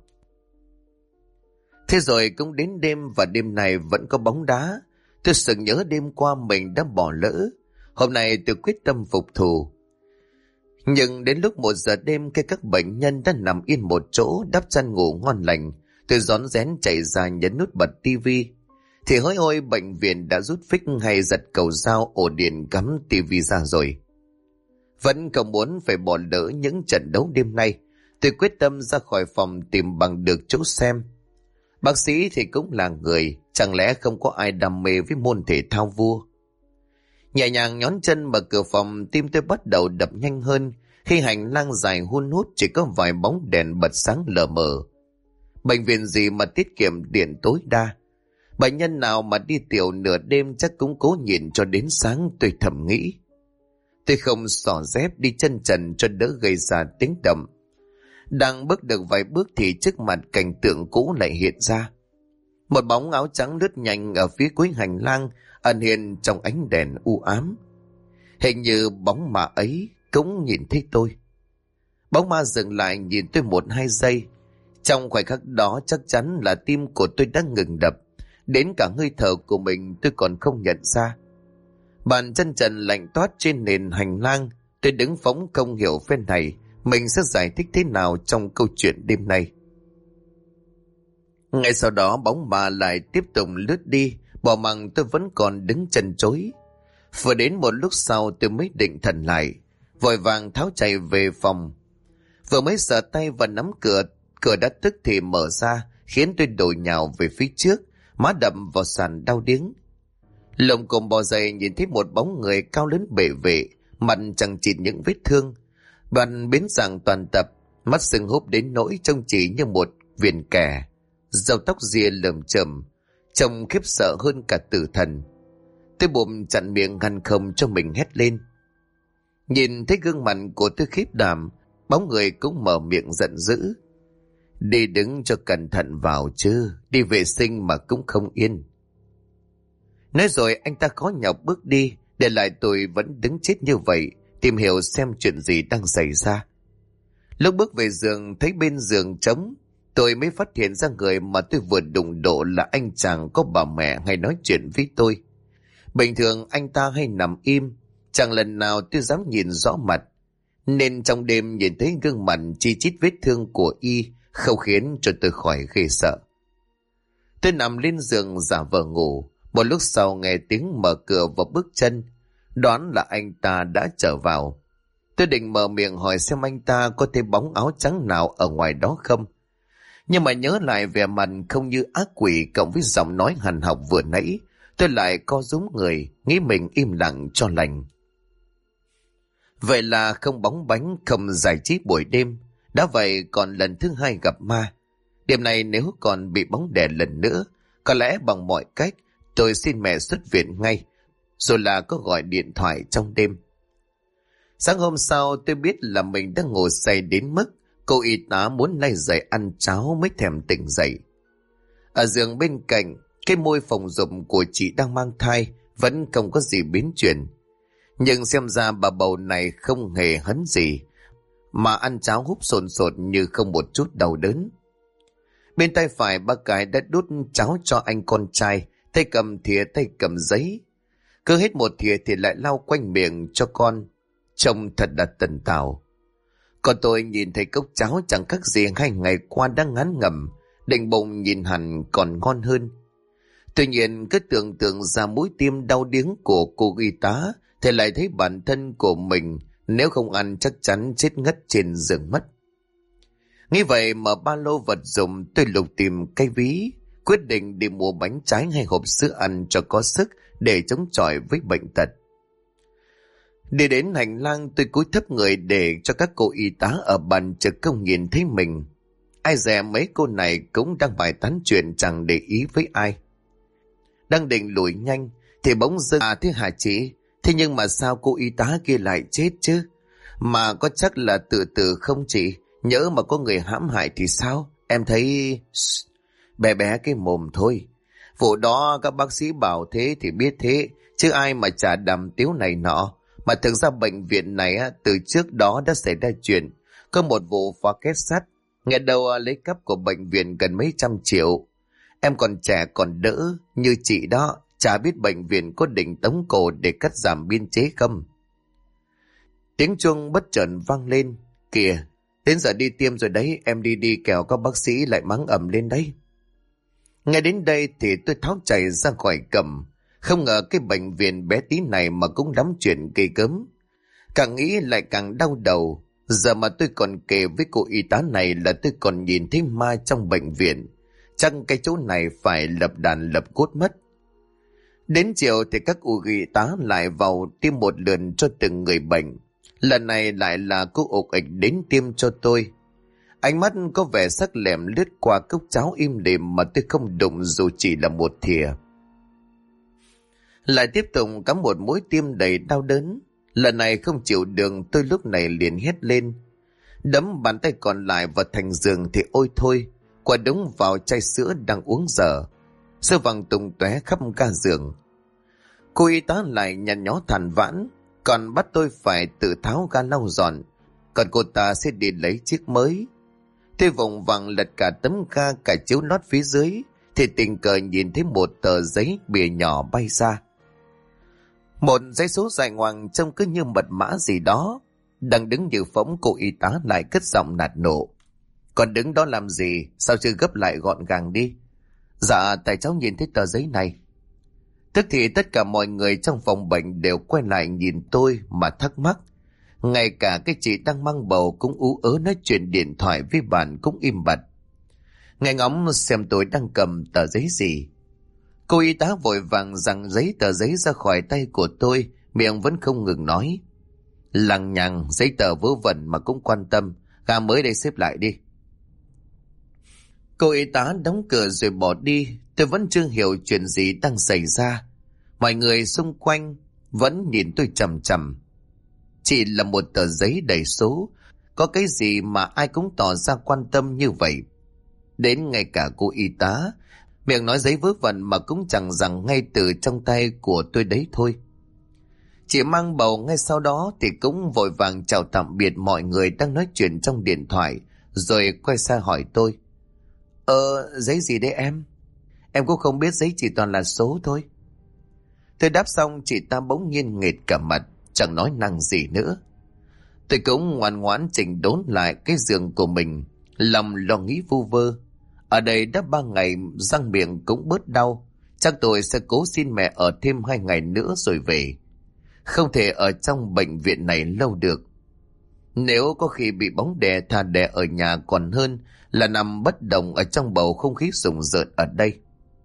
Thế rồi cũng đến đêm và đêm này vẫn có bóng đá. Tôi sực nhớ đêm qua mình đã bỏ lỡ. Hôm nay tôi quyết tâm phục thù. Nhưng đến lúc 1 giờ đêm khi các bệnh nhân đã nằm yên một chỗ đắp chăn ngủ ngon lành, tôi rón rén chạy ra nhấn nút bật tivi. Thì hỡi ôi, bệnh viện đã rút phích hay giật cầu dao ổ điện cắm tivi ra rồi. Vẫn không muốn phải bỏ lỡ những trận đấu đêm nay, tôi quyết tâm ra khỏi phòng tìm bằng được chỗ xem. Bác sĩ thì cũng là người, chẳng lẽ không có ai đam mê với môn thể thao vua? Nhẹ nhàng nhón chân mở cửa phòng, tim tôi bắt đầu đập nhanh hơn khi hành lang dài hun hút chỉ có vài bóng đèn bật sáng lờ mờ. Bệnh viện gì mà tiết kiệm điện tối đa? Bệnh nhân nào mà đi tiểu nửa đêm chắc cũng cố nhịn cho đến sáng, tôi thầm nghĩ. Tôi không xỏ dép đi chân trần cho đỡ gây ra tiếng động. Đang bước được vài bước thì trước mặt cảnh tượng cũ lại hiện ra. Một bóng áo trắng lướt nhanh ở phía cuối hành lang, ẩn hiện trong ánh đèn u ám. Hình như bóng ma ấy cũng nhìn thấy tôi. Bóng ma dừng lại nhìn tôi 1-2 giây. Trong khoảnh khắc đó chắc chắn là tim của tôi đã ngừng đập. Đến cả hơi thở của mình tôi còn không nhận ra. Bàn chân trần lạnh toát trên nền hành lang. Tôi đứng phóng không hiểu phen này mình sẽ giải thích thế nào trong câu chuyện đêm nay. Ngay sau đó bóng ma lại tiếp tục lướt đi, bỏ mặc tôi vẫn còn đứng chân chối. Vừa đến một lúc sau tôi mới định thần lại, vội vàng tháo chạy về phòng. Vừa mới sờ tay và nắm cửa, cửa đã tức thì mở ra, khiến tôi đổ nhào về phía trước, má đậm vào sàn đau điếng. Lồng cồm bò dậy nhìn thấy một bóng người cao lớn bể vệ, mặt chẳng chịt những vết thương, bàn biến dạng toàn tập, mắt sưng húp đến nỗi trông chỉ như một viền kẻ, râu tóc ria lởm chởm, trông khiếp sợ hơn cả tử thần. Tôi bụng chặn miệng ngăn không cho mình hét lên. Nhìn thấy gương mặt của tôi khiếp đảm, bóng người cũng mở miệng giận dữ. Đi đứng cho cẩn thận vào chứ, đi vệ sinh mà cũng không yên. Nói rồi anh ta khó nhọc bước đi, để lại tôi vẫn đứng chết như vậy, tìm hiểu xem chuyện gì đang xảy ra. Lúc bước về giường thấy bên giường trống, tôi mới phát hiện ra người mà tôi vừa đụng độ là anh chàng có bà mẹ hay nói chuyện với tôi. Bình thường anh ta hay nằm im, chẳng lần nào tôi dám nhìn rõ mặt. nên trong đêm nhìn thấy gương mặt chi chít vết thương của y không khiến cho tôi khỏi ghê sợ. Tôi nằm lên giường giả vờ ngủ. Một lúc sau nghe tiếng mở cửa và bước chân, đoán là anh ta đã trở vào. Tôi định mở miệng hỏi xem anh ta có thấy bóng áo trắng nào ở ngoài đó không, nhưng mà nhớ lại vẻ mặt không như ác quỷ cộng với giọng nói hằn học vừa nãy, tôi lại co rúm người, nghĩ mình im lặng cho lành. Vậy là không bóng bánh, không giải trí buổi đêm. Đã vậy còn lần thứ hai gặp ma. Đêm này nếu còn bị bóng đè lần nữa, có lẽ bằng mọi cách tôi xin mẹ xuất viện ngay, rồi là có gọi điện thoại trong đêm. Sáng hôm sau tôi biết là mình đã ngủ say đến mức cô y tá muốn lay dậy ăn cháo mới thèm tỉnh dậy. Ở giường bên cạnh, cái môi phòng dục của chị đang mang thai vẫn không có gì biến chuyển. Nhưng xem ra bà bầu này không hề hấn gì, mà ăn cháo húp sồn sột như không một chút đau đớn. Bên tay phải bác gái đã đút cháo cho anh con trai, tay cầm thìa tay cầm giấy. Cứ hết một thìa thì lại lau quanh miệng cho con, trông thật là tần tảo. Còn tôi nhìn thấy cốc cháo chẳng khác gì 2 ngày qua đang ngán ngẩm, định bụng nhìn hẳn còn ngon hơn. Tuy nhiên cứ tưởng tượng ra mũi tim đau điếng của cô y tá thì lại thấy bản thân của mình nếu không ăn chắc chắn chết ngất trên giường mất. Nghĩ vậy mở ba lô vật dụng, tôi lục tìm cái ví, quyết định đi mua bánh trái hay hộp sữa ăn cho có sức để chống chọi với bệnh tật. Đi đến hành lang tôi cúi thấp người để cho các cô y tá ở bàn trực không nhìn thấy mình. Ai dè mấy cô này cũng đang bài tán chuyện chẳng để ý với ai. Đang định lùi nhanh thì bỗng dưng thế hả chị? Thế nhưng mà sao cô y tá kia lại chết chứ? Mà có chắc là tự tử không chị? Nhỡ mà có người hãm hại thì sao? Em thấy... Bé bé cái mồm thôi. Vụ đó các bác sĩ bảo thế thì biết thế, chứ ai mà chả đàm tiếu này nọ. Mà thực ra bệnh viện này từ trước đó đã xảy ra chuyện. Có một vụ phá kết sắt, nghe đâu lấy cắp của bệnh viện gần mấy trăm triệu. Em còn trẻ còn đỡ, như chị đó, chả biết bệnh viện có định tống cổ để cắt giảm biên chế không. Tiếng chuông bất chợt vang lên. Kìa, đến giờ đi tiêm rồi đấy, em đi kẻo các bác sĩ lại mắng ầm lên đấy. Nghe đến đây thì tôi tháo chạy ra khỏi cầm. Không ngờ cái bệnh viện bé tí này mà cũng lắm chuyện kỳ cấm. Càng nghĩ lại càng đau đầu. Giờ mà tôi còn kể với cô y tá này là tôi còn nhìn thấy ma trong bệnh viện. Chắc cái chỗ này phải lập đàn lập cốt mất. Đến chiều thì các y tá lại vào tiêm một lượt cho từng người bệnh. Lần này lại là cô ục ịch đến tiêm cho tôi. Ánh mắt có vẻ sắc lẹm lướt qua cốc cháo im lìm mà tôi không đụng dù chỉ là một thìa. Lại tiếp tục cắm một mũi tiêm đầy đau đớn. Lần này không chịu đường, tôi lúc này liền hét lên. Đấm bàn tay còn lại vào thành giường thì ôi thôi, quả đúng vào chai sữa đang uống dở. Sữa vàng tung tóe khắp ga giường. Cô y tá lại nhăn nhó than vãn, còn bắt tôi phải tự tháo ga lau dọn, còn cô ta sẽ đi lấy chiếc mới. Tôi vòng vàng lật cả tấm ga cả chiếu lót phía dưới thì tình cờ nhìn thấy một tờ giấy bìa nhỏ bay ra. Một dãy số dài ngoằng trông cứ như mật mã gì đó. Đang đứng như phỗng, cô y tá lại cất giọng nạt nộ. Còn đứng đó làm gì? Sao chưa gấp lại gọn gàng đi? Dạ tại cháu nhìn thấy tờ giấy này. Tức thì tất cả mọi người trong phòng bệnh đều quay lại nhìn tôi mà thắc mắc. Ngay cả cái chị đang mang bầu cũng ú ớ nói chuyện điện thoại với bạn cũng im bặt. Nghe ngóng xem tôi đang cầm tờ giấy gì. Cô y tá vội vàng giằng giấy tờ giấy ra khỏi tay của tôi, miệng vẫn không ngừng nói. Lằng nhằng giấy tờ vớ vẩn mà cũng quan tâm, gà mới đây xếp lại đi. Cô y tá đóng cửa rồi bỏ đi. Tôi vẫn chưa hiểu chuyện gì đang xảy ra. Mọi người xung quanh vẫn nhìn tôi chằm chằm. Chỉ là một tờ giấy đầy số, có cái gì mà ai cũng tỏ ra quan tâm như vậy. Đến ngay cả cô y tá, miệng nói giấy vớ vẩn mà cũng chẳng rằng ngay từ trong tay của tôi đấy thôi. Chị mang bầu ngay sau đó thì cũng vội vàng chào tạm biệt mọi người đang nói chuyện trong điện thoại, rồi quay sang hỏi tôi. Giấy gì đấy em? Em cũng không biết, giấy chỉ toàn là số thôi. Tôi đáp xong chị ta bỗng nhiên nghệt cả mặt, chẳng nói năng gì nữa. Tôi cũng ngoan ngoãn chỉnh đốn lại cái giường của mình, lòng lo nghĩ vu vơ. Ở đây đã 3 ngày, răng miệng cũng bớt đau. Chắc tôi sẽ cố xin mẹ ở thêm 2 ngày nữa rồi về. Không thể ở trong bệnh viện này lâu được. Nếu có khi bị bóng đè, thà đè ở nhà còn hơn là nằm bất động ở trong bầu không khí rùng rợn ở đây.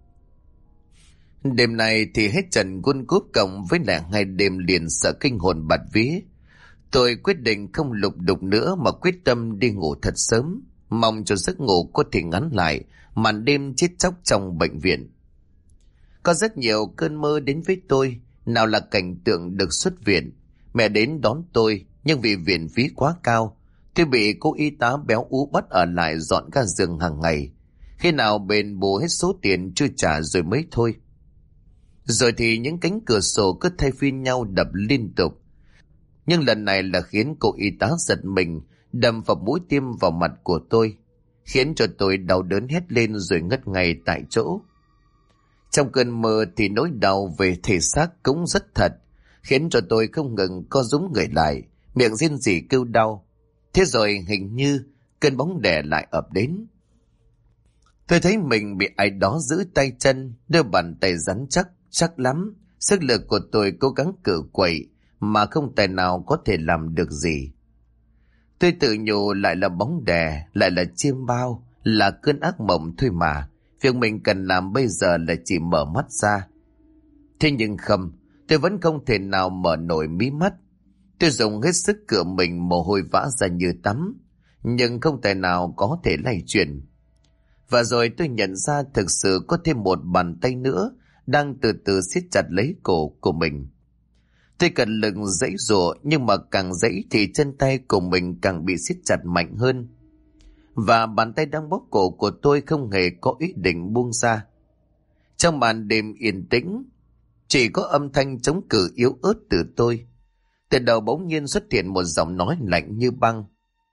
Đêm nay thì hết trận gun cúp cộng với lại 2 đêm liền sợ kinh hồn bạt vía. Tôi quyết định không lục đục nữa mà quyết tâm đi ngủ thật sớm, mong cho giấc ngủ có thể ngắn lại màn đêm chết chóc trong bệnh viện. Có rất nhiều cơn mơ đến với tôi, nào là cảnh tượng được xuất viện, mẹ đến đón tôi, nhưng vì viện phí quá cao, tôi bị cô y tá béo ú bắt ở lại dọn ga giường hàng ngày. Khi nào bền bù hết số tiền chưa trả rồi mới thôi. Rồi thì những cánh cửa sổ cứ thay phiên nhau đập liên tục. Nhưng lần này là khiến cô y tá giật mình, đâm vào mũi tiêm vào mặt của tôi, khiến cho tôi đau đớn hét lên rồi ngất ngay tại chỗ. Trong cơn mơ thì nỗi đau về thể xác cũng rất thật, khiến cho tôi không ngừng co rúm người lại, miệng rên rỉ kêu đau. Thế rồi hình như cơn bóng đè lại ập đến. Tôi thấy mình bị ai đó giữ tay chân, đôi bàn tay rắn chắc lắm. Sức lực của tôi cố gắng cự quậy mà không tài nào có thể làm được gì. Tôi tự nhủ lại là bóng đè, lại là chiêm bao, là cơn ác mộng thôi mà. Việc mình cần làm bây giờ là chỉ mở mắt ra. Thế nhưng không, tôi vẫn không thể nào mở nổi mí mắt. Tôi dùng hết sức cựa mình, mồ hôi vã ra như tắm, nhưng không thể nào có thể lay chuyển. Và rồi tôi nhận ra thực sự có thêm một bàn tay nữa đang từ từ siết chặt lấy cổ của mình. Tôi cật lực giãy giụa, nhưng mà càng giãy thì chân tay của mình càng bị siết chặt mạnh hơn. Và bàn tay đang bóp cổ của tôi không hề có ý định buông ra. Trong màn đêm yên tĩnh, chỉ có âm thanh chống cự yếu ớt từ tôi. Từ đầu bỗng nhiên xuất hiện một giọng nói lạnh như băng.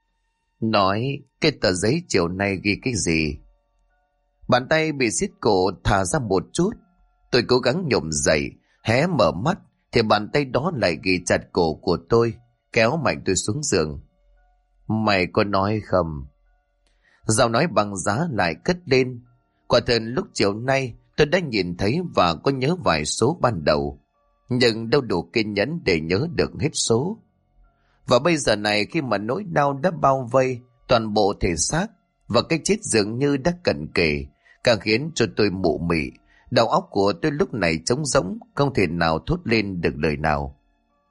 Nói, cái tờ giấy chiều nay ghi cái gì? Bàn tay bị siết cổ thả ra một chút. Tôi cố gắng nhổm dậy, hé mở mắt, thì bàn tay đó lại ghi chặt cổ của tôi, kéo mạnh tôi xuống giường. Mày có nói không? Giọng nói bằng giá lại cất lên. Quả thật lúc chiều nay tôi đã nhìn thấy và có nhớ vài số ban đầu, nhưng đâu đủ kiên nhẫn để nhớ được hết số. Và bây giờ này, khi mà nỗi đau đã bao vây toàn bộ thể xác và cái chết dường như đã cận kề, càng khiến cho tôi mụ mị. Đầu óc của tôi lúc này trống rỗng, không thể nào thốt lên được lời nào.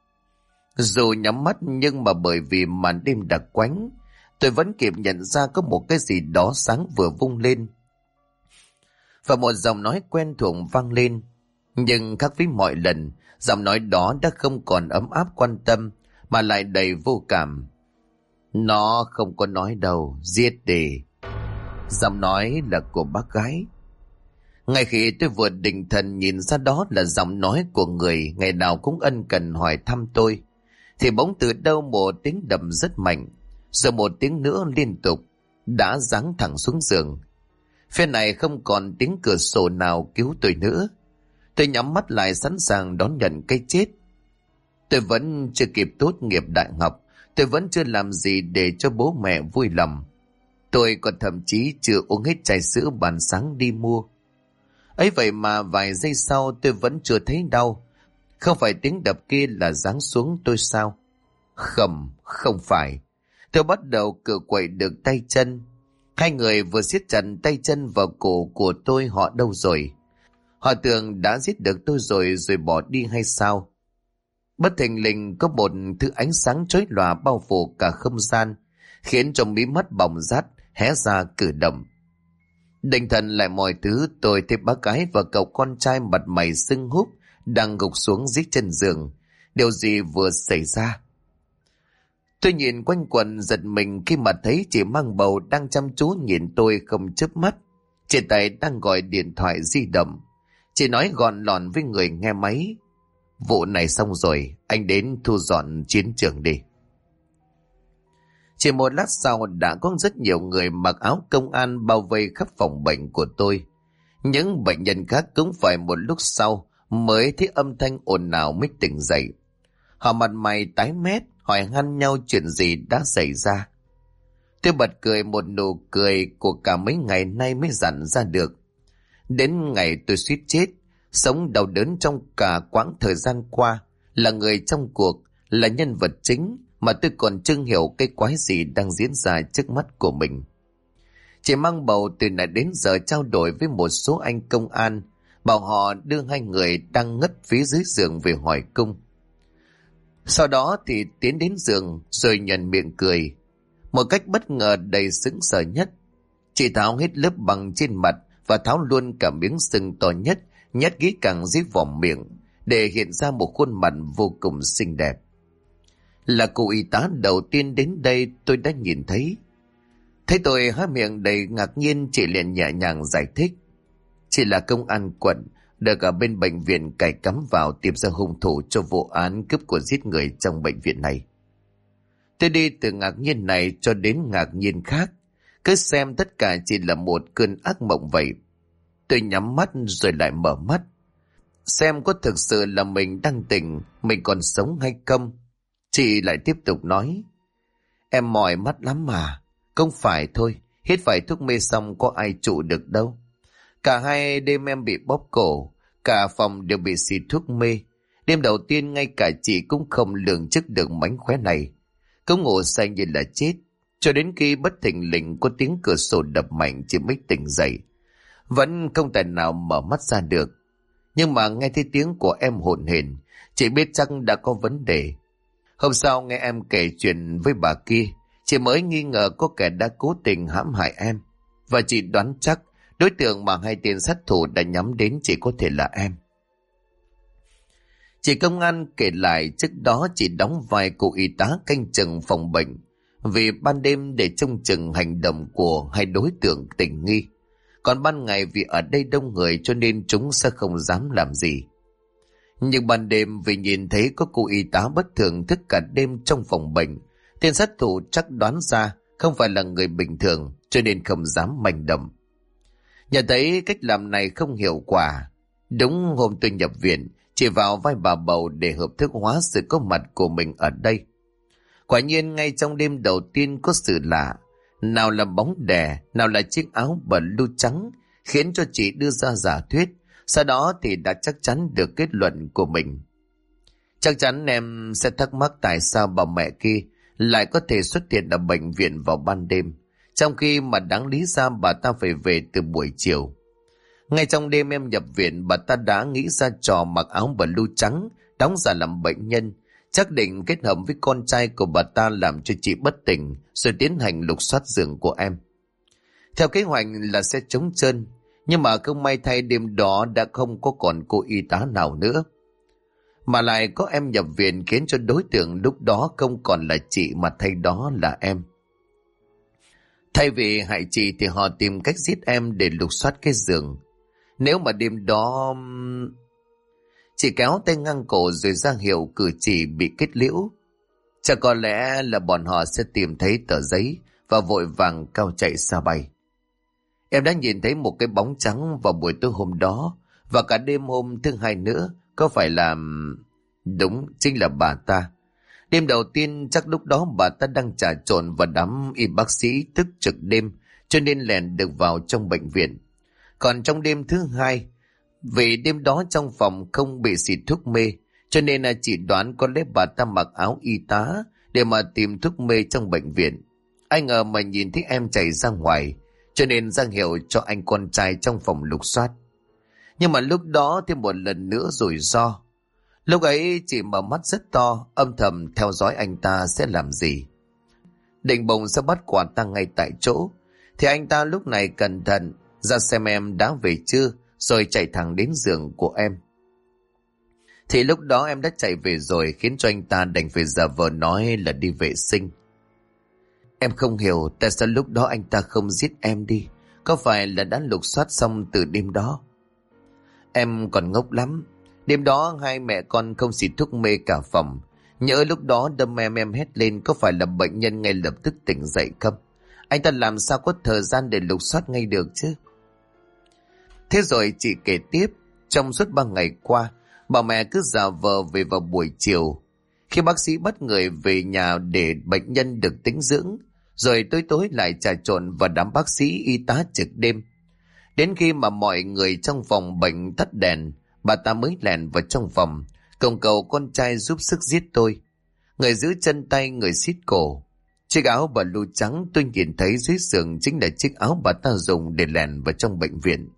Dù nhắm mắt nhưng mà bởi vì màn đêm đặc quánh, tôi vẫn kịp nhận ra có một cái gì đó sáng vừa vung lên. Và một giọng nói quen thuộc vang lên. Nhưng khác với mọi lần, giọng nói đó đã không còn ấm áp quan tâm, mà lại đầy vô cảm. Nó không có nói đâu, giết đi. Giọng nói là của bác gái. Ngay khi tôi vừa định thần nhìn ra đó là giọng nói của người ngày nào cũng ân cần hỏi thăm tôi, thì bỗng từ đâu một tiếng đập rất mạnh, rồi một tiếng nữa liên tục, đã giáng thẳng xuống giường. Phía này không còn tiếng cửa sổ nào cứu tôi nữa. Tôi nhắm mắt lại sẵn sàng đón nhận cái chết. Tôi vẫn chưa kịp tốt nghiệp đại học, tôi vẫn chưa làm gì để cho bố mẹ vui lòng. Tôi còn thậm chí chưa uống hết chai sữa ban sáng đi mua. Ấy vậy mà vài giây sau tôi vẫn chưa thấy đau. Không phải tiếng đập kia là giáng xuống tôi sao? Không phải. Tôi bắt đầu cựa quậy được tay chân. Hai người vừa siết chặt tay chân vào cổ của tôi, họ đâu rồi? Họ tưởng đã giết được tôi rồi bỏ đi hay sao? Bất thình lình có một thứ ánh sáng chói lòa bao phủ cả không gian, khiến cho mí mắt bỏng rát hé ra cử động. Định thần lại mọi thứ, tôi thấy bác gái và cậu con trai mặt mày sưng húp đang gục xuống dưới chân giường. Điều gì vừa xảy ra? Tôi nhìn quanh quần giật mình khi mà thấy chị mang bầu đang chăm chú nhìn tôi không chớp mắt. Trên tay đang gọi điện thoại di động. Chị nói gọn lọn với người nghe máy. Vụ này xong rồi, anh đến thu dọn chiến trường đi. Chỉ một lát sau đã có rất nhiều người mặc áo công an bao vây khắp phòng bệnh của tôi. Những bệnh nhân khác cũng phải một lúc sau mới thấy âm thanh ồn ào mới tỉnh dậy. Họ mặt mày tái mét, hỏi han nhau chuyện gì đã xảy ra. Tôi bật cười một nụ cười của cả mấy ngày nay mới dặn ra được. Đến ngày tôi suýt chết, sống đau đớn trong cả quãng thời gian qua, là người trong cuộc, là nhân vật chính, mà tôi còn chưa hiểu cái quái gì đang diễn ra trước mắt của mình. Chỉ mang bầu từ nãy đến giờ trao đổi với một số anh công an, bảo họ đưa hai người đang ngất phía dưới giường về hỏi cung. Sau đó thì tiến đến giường rồi nhuận miệng cười. Một cách bất ngờ đầy sững sờ nhất, chị tháo hết lớp bằng trên mặt và tháo luôn cả miếng sừng to nhất, nhét kỹ càng dưới vòm miệng, để hiện ra một khuôn mặt vô cùng xinh đẹp. Là cô y tá đầu tiên đến đây tôi đã nhìn thấy. Thấy tôi há miệng đầy ngạc nhiên, chị liền nhẹ nhàng giải thích. Chị là công an quận, được ở bên bệnh viện cài cắm vào tìm ra hung thủ cho vụ án cướp của giết người trong bệnh viện này. Tôi đi từ ngạc nhiên này cho đến ngạc nhiên khác, cứ xem tất cả chỉ là một cơn ác mộng vậy. Tôi nhắm mắt rồi lại mở mắt, xem có thực sự là mình đang tỉnh, mình còn sống hay không. Chị lại tiếp tục nói, em mỏi mắt lắm mà. Không phải thôi, hít phải thuốc mê xong có ai trụ được đâu. Cả hai đêm em bị bóp cổ, cả phòng đều bị xịt thuốc mê. Đêm đầu tiên ngay cả chị cũng không lường trước được mánh khóe này. Cứ ngủ say như là chết, cho đến khi bất thình lình có tiếng cửa sổ đập mạnh chị mới tỉnh dậy. Vẫn không thể nào mở mắt ra được. Nhưng mà nghe thấy tiếng của em hổn hển, chị biết chắc đã có vấn đề. Hôm sau nghe em kể chuyện với bà kia, chị mới nghi ngờ có kẻ đã cố tình hãm hại em. Và chị đoán chắc đối tượng mà hai tên sát thủ đã nhắm đến chỉ có thể là em. Chị công an kể lại trước đó chị đóng vai cô y tá canh chừng phòng bệnh, vì ban đêm để trông chừng hành động của hai đối tượng tình nghi. Còn ban ngày vì ở đây đông người cho nên chúng sẽ không dám làm gì. Nhưng ban đêm vì nhìn thấy có cô y tá bất thường thức cả đêm trong phòng bệnh, tên sát thủ chắc đoán ra không phải là người bình thường cho nên không dám manh động. Nhận thấy cách làm này không hiệu quả, đúng hôm tôi nhập viện, chỉ vào vai bà bầu để hợp thức hóa sự có mặt của mình ở đây. Quả nhiên ngay trong đêm đầu tiên có sự lạ, nào là bóng đè, nào là chiếc áo blue trắng, khiến cho chị đưa ra giả thuyết. Sau đó thì đã chắc chắn được kết luận của mình. Chắc chắn em sẽ thắc mắc tại sao bà mẹ kia lại có thể xuất hiện ở bệnh viện vào ban đêm, trong khi mà đáng lý ra bà ta phải về từ buổi chiều. Ngay trong đêm em nhập viện, bà ta đã nghĩ ra trò mặc áo blue trắng, đóng giả làm bệnh nhân, chắc định kết hợp với con trai của bà ta làm cho chị bất tỉnh, rồi tiến hành lục soát giường của em. Theo kế hoạch là sẽ trống trơn, nhưng mà không may thay đêm đó đã không có còn cô y tá nào nữa. Mà lại có em nhập viện khiến cho đối tượng lúc đó không còn là chị mà thay đó là em. Thay vì hại chị thì họ tìm cách giết em để lục soát cái giường. Nếu mà đêm đó... Chị kéo tay ngang cổ rồi ra hiệu cử chỉ bị kết liễu. Chắc có lẽ là bọn họ sẽ tìm thấy tờ giấy và vội vàng cao chạy xa bay. Em đã nhìn thấy một cái bóng trắng vào buổi tối hôm đó, và cả đêm hôm thứ hai nữa. Có phải là... Đúng, chính là bà ta. Đêm đầu tiên chắc lúc đó bà ta đang trà trộn vào đám y bác sĩ thức trực đêm, cho nên lèn được vào trong bệnh viện. Còn trong đêm thứ hai, vì đêm đó trong phòng không bị xịt thuốc mê, cho nên chị đoán có lẽ bà ta mặc áo y tá để mà tìm thuốc mê trong bệnh viện. Ai ngờ mà nhìn thấy em chạy ra ngoài, cho nên ra hiệu cho anh con trai trong phòng lục soát. Nhưng mà lúc đó thêm một lần nữa rủi ro. Lúc ấy chị mở mắt rất to, âm thầm theo dõi anh ta sẽ làm gì. Định bụng sẽ bắt quả tang ngay tại chỗ, thì anh ta lúc này cẩn thận ra xem em đã về chưa, rồi chạy thẳng đến giường của em. Thì lúc đó em đã chạy về rồi, khiến cho anh ta đành phải giả vờ nói là đi vệ sinh. Em không hiểu tại sao lúc đó anh ta không giết em đi. Có phải là đã lục soát xong từ đêm đó? Em còn ngốc lắm. Đêm đó hai mẹ con không xịt thuốc mê cả phòng. Nhỡ lúc đó đâm em hét lên, có phải là bệnh nhân ngay lập tức tỉnh dậy không? Anh ta làm sao có thời gian để lục soát ngay được chứ? Thế rồi chị kể tiếp, trong suốt 3 ngày qua, bà mẹ cứ giả vờ về vào buổi chiều. Khi bác sĩ bắt người về nhà để bệnh nhân được tĩnh dưỡng, rồi tối tối lại trà trộn vào đám bác sĩ y tá trực đêm. Đến khi mà mọi người trong phòng bệnh tắt đèn, bà ta mới lèn vào trong phòng, cầu con trai giúp sức giết tôi. Người giữ chân tay, người xiết cổ. Chiếc áo bà lu trắng tôi nhìn thấy dưới giường chính là chiếc áo bà ta dùng để lèn vào trong bệnh viện.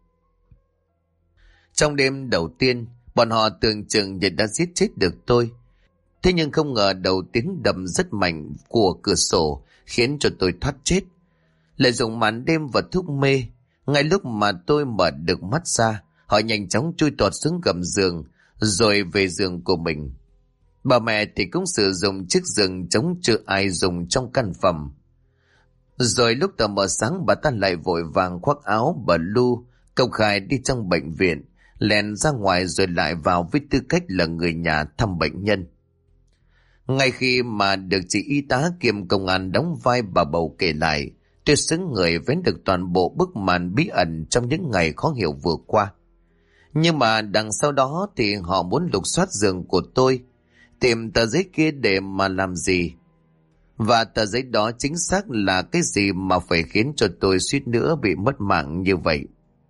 Trong đêm đầu tiên, bọn họ tưởng chừng như đã giết chết được tôi. Thế nhưng không ngờ đầu tiếng đập rất mạnh của cửa sổ khiến cho tôi thoát chết. Lợi dụng màn đêm và thuốc mê, ngay lúc mà tôi mở được mắt ra, họ nhanh chóng chui tọt xuống gầm giường rồi về giường của mình. Bà mẹ thì cũng sử dụng chiếc giường chống chưa ai dùng trong căn phòng. Rồi lúc tờ mờ sáng, bà ta lại vội vàng khoác áo blue công khai đi trong bệnh viện, lèn ra ngoài rồi lại vào với tư cách là người nhà thăm bệnh nhân. Ngay khi mà được chị y tá kiêm công an đóng vai bà bầu kể lại, tôi xứng người vén được toàn bộ bức màn bí ẩn trong những ngày khó hiểu vừa qua. Nhưng mà đằng sau đó thì họ muốn lục soát giường của tôi, tìm tờ giấy kia để mà làm gì? Và tờ giấy đó chính xác là cái gì mà phải khiến cho tôi suýt nữa bị mất mạng như vậy?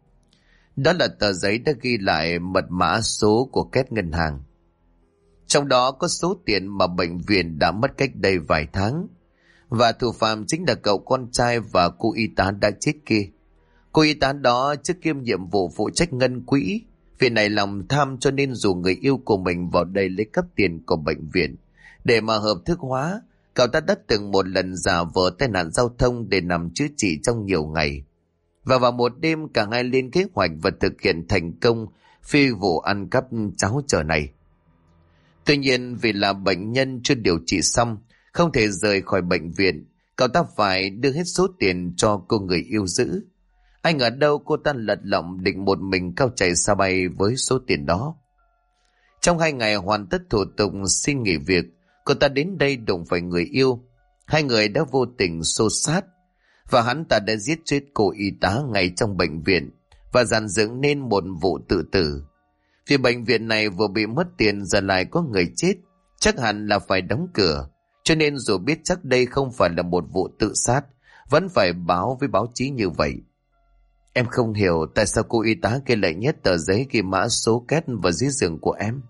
Đó là tờ giấy đã ghi lại mật mã số của két ngân hàng. Trong đó có số tiền mà bệnh viện đã mất cách đây vài tháng. Và thủ phạm chính là cậu con trai và cô y tá đã chết kia. Cô y tá đó trước kiêm nhiệm vụ phụ trách ngân quỹ. Vì này lòng tham cho nên dù người yêu của mình vào đây lấy cắp tiền của bệnh viện. Để mà hợp thức hóa, cậu ta đã từng một lần giả vờ tai nạn giao thông để nằm chữa trị trong nhiều ngày. Và vào một đêm cả hai lên kế hoạch và thực hiện thành công phi vụ ăn cắp cháo trở này. Tuy nhiên vì là bệnh nhân chưa điều trị xong, không thể rời khỏi bệnh viện, cậu ta phải đưa hết số tiền cho cô người yêu giữ. Anh ở đâu cô ta lật lọng định một mình cao chạy xa bay với số tiền đó. Trong 2 ngày hoàn tất thủ tục xin nghỉ việc, cô ta đến đây đụng phải người yêu. Hai người đã vô tình xô xát, và hắn ta đã giết chết cô y tá ngay trong bệnh viện và dàn dựng nên một vụ tự tử. Vì bệnh viện này vừa bị mất tiền giờ lại có người chết, chắc hẳn là phải đóng cửa. Cho nên dù biết chắc đây không phải là một vụ tự sát, vẫn phải báo với báo chí như vậy. Em không hiểu tại sao cô y tá kia lại nhét tờ giấy ghi mã số két vào dưới giường của em.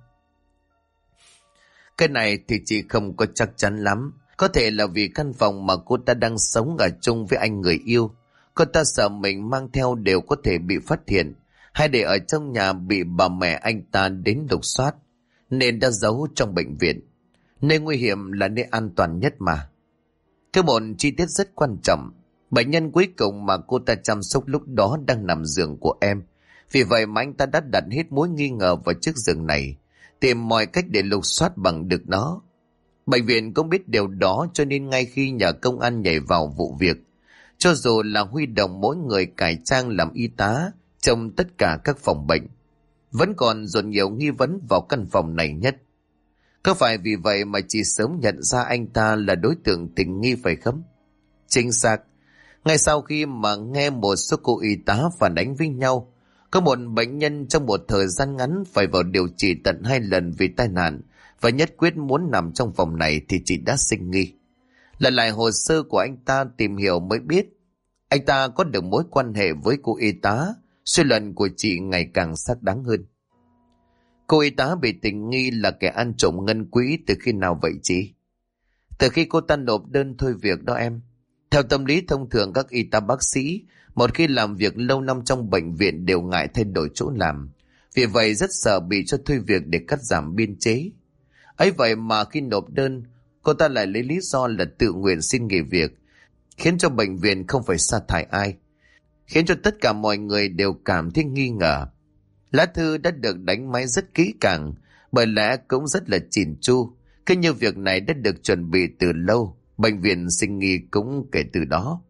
Cái này thì chị không có chắc chắn lắm. Có thể là vì căn phòng mà cô ta đang sống ở chung với anh người yêu. Cô ta sợ mình mang theo đều có thể bị phát hiện, hay để ở trong nhà bị bà mẹ anh ta đến lục soát, nên đã giấu trong bệnh viện. Nơi nguy hiểm là nơi an toàn nhất mà. Thứ một chi tiết rất quan trọng, bệnh nhân cuối cùng mà cô ta chăm sóc lúc đó đang nằm giường của em. Vì vậy mà anh ta đã đặt hết mối nghi ngờ vào chiếc giường này, tìm mọi cách để lục soát bằng được nó. Bệnh viện cũng biết điều đó cho nên ngay khi nhờ công an nhảy vào vụ việc, cho dù là huy động mỗi người cải trang làm y tá trong tất cả các phòng bệnh, vẫn còn dồn nhiều nghi vấn vào căn phòng này nhất. Có phải vì vậy mà chị sớm nhận ra anh ta là đối tượng tình nghi phải không? Chính xác. Ngay sau khi mà nghe một số cô y tá phản ánh với nhau, có một bệnh nhân trong một thời gian ngắn phải vào điều trị tận 2 lần vì tai nạn và nhất quyết muốn nằm trong phòng này thì chị đã sinh nghi. Lần lại hồ sơ của anh ta tìm hiểu mới biết anh ta có được mối quan hệ với cô y tá. Suy luận của chị ngày càng xác đáng hơn. Cô y tá bị tình nghi là kẻ ăn trộm ngân quỹ từ khi nào vậy chị? Từ khi cô ta nộp đơn thôi việc đó em. Theo tâm lý thông thường các y tá bác sĩ, một khi làm việc lâu năm trong bệnh viện đều ngại thay đổi chỗ làm. Vì vậy rất sợ bị cho thôi việc để cắt giảm biên chế. Ấy vậy mà khi nộp đơn, cô ta lại lấy lý do là tự nguyện xin nghỉ việc, khiến cho bệnh viện không phải sa thải ai, khiến cho tất cả mọi người đều cảm thấy nghi ngờ. Lá thư đã được đánh máy rất kỹ càng, bởi lẽ cũng rất là chỉn chu. Cứ như việc này đã được chuẩn bị từ lâu, bệnh viện sinh nghi cũng kể từ đó.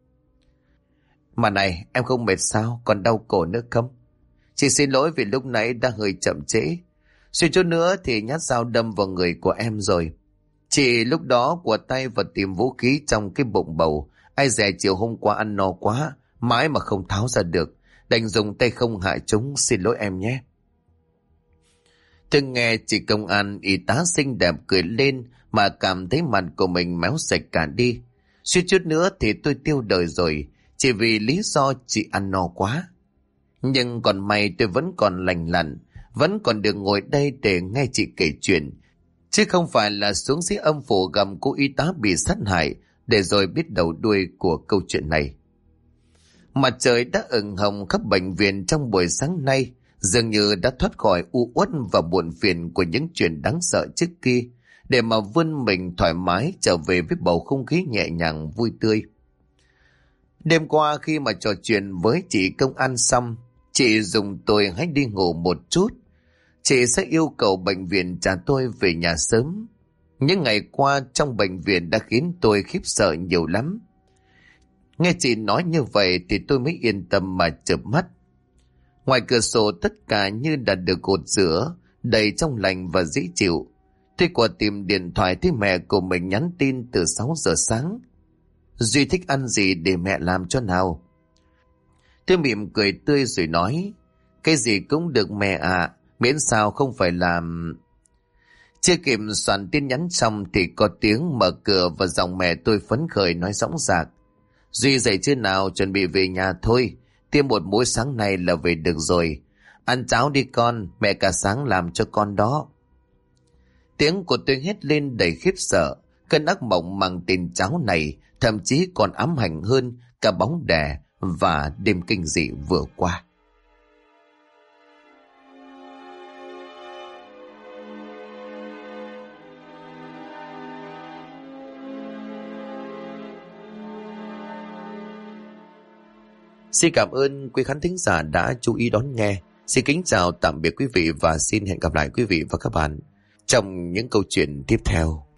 Mà này, em không mệt sao, còn đau cổ nữa không? Chị xin lỗi vì lúc nãy đã hơi chậm trễ. Suy chút nữa thì nhát dao đâm vào người của em rồi. Chị lúc đó của tay và tìm vũ khí trong cái bụng bầu. Ai dè chiều hôm qua ăn no quá, mãi mà không tháo ra được. Đành dùng tay không hại chúng, xin lỗi em nhé. Từng nghe chị công an y tá xinh đẹp cười lên mà cảm thấy mặt của mình méo sạch cả đi. Suýt chút nữa thì tôi tiêu đời rồi, chỉ vì lý do chị ăn no quá. Nhưng còn may tôi vẫn còn lành lặn, vẫn còn được ngồi đây để nghe chị kể chuyện, chứ không phải là xuống dưới âm phủ gặp cô y tá bị sát hại để rồi biết đầu đuôi của câu chuyện này. Mặt trời đã ửng hồng khắp bệnh viện trong buổi sáng nay, dường như đã thoát khỏi u uất và buồn phiền của những chuyện đáng sợ trước kia, để mà vươn mình thoải mái trở về với bầu không khí nhẹ nhàng vui tươi. Đêm qua khi mà trò chuyện với chị công an xong, chị dùng tôi hãy đi ngủ một chút. Chị sẽ yêu cầu bệnh viện trả tôi về nhà sớm. Những ngày qua trong bệnh viện đã khiến tôi khiếp sợ nhiều lắm. Nghe chị nói như vậy thì tôi mới yên tâm mà chợp mắt. Ngoài cửa sổ tất cả như đã được gột rửa, đầy trong lành và dễ chịu. Tôi qua tìm điện thoại thấy mẹ của mình nhắn tin từ 6 giờ sáng. Duy thích ăn gì để mẹ làm cho nào? Tôi mỉm cười tươi rồi nói, cái gì cũng được mẹ ạ, miễn sao không phải làm... Chưa kịp soạn tin nhắn xong thì có tiếng mở cửa và giọng mẹ tôi phấn khởi nói dõng dạc. Duy dậy chưa nào, chuẩn bị về nhà thôi, tiêm một mũi sáng nay là về được rồi. Ăn cháo đi con, mẹ cả sáng làm cho con đó. Tiếng của tôi hét lên đầy khiếp sợ, cơn ác mộng mang tên cháo này thậm chí còn ám ảnh hơn cả bóng đè và đêm kinh dị vừa qua. Xin cảm ơn quý khán thính giả đã chú ý đón nghe. Xin kính chào tạm biệt quý vị và xin hẹn gặp lại quý vị và các bạn trong những câu chuyện tiếp theo.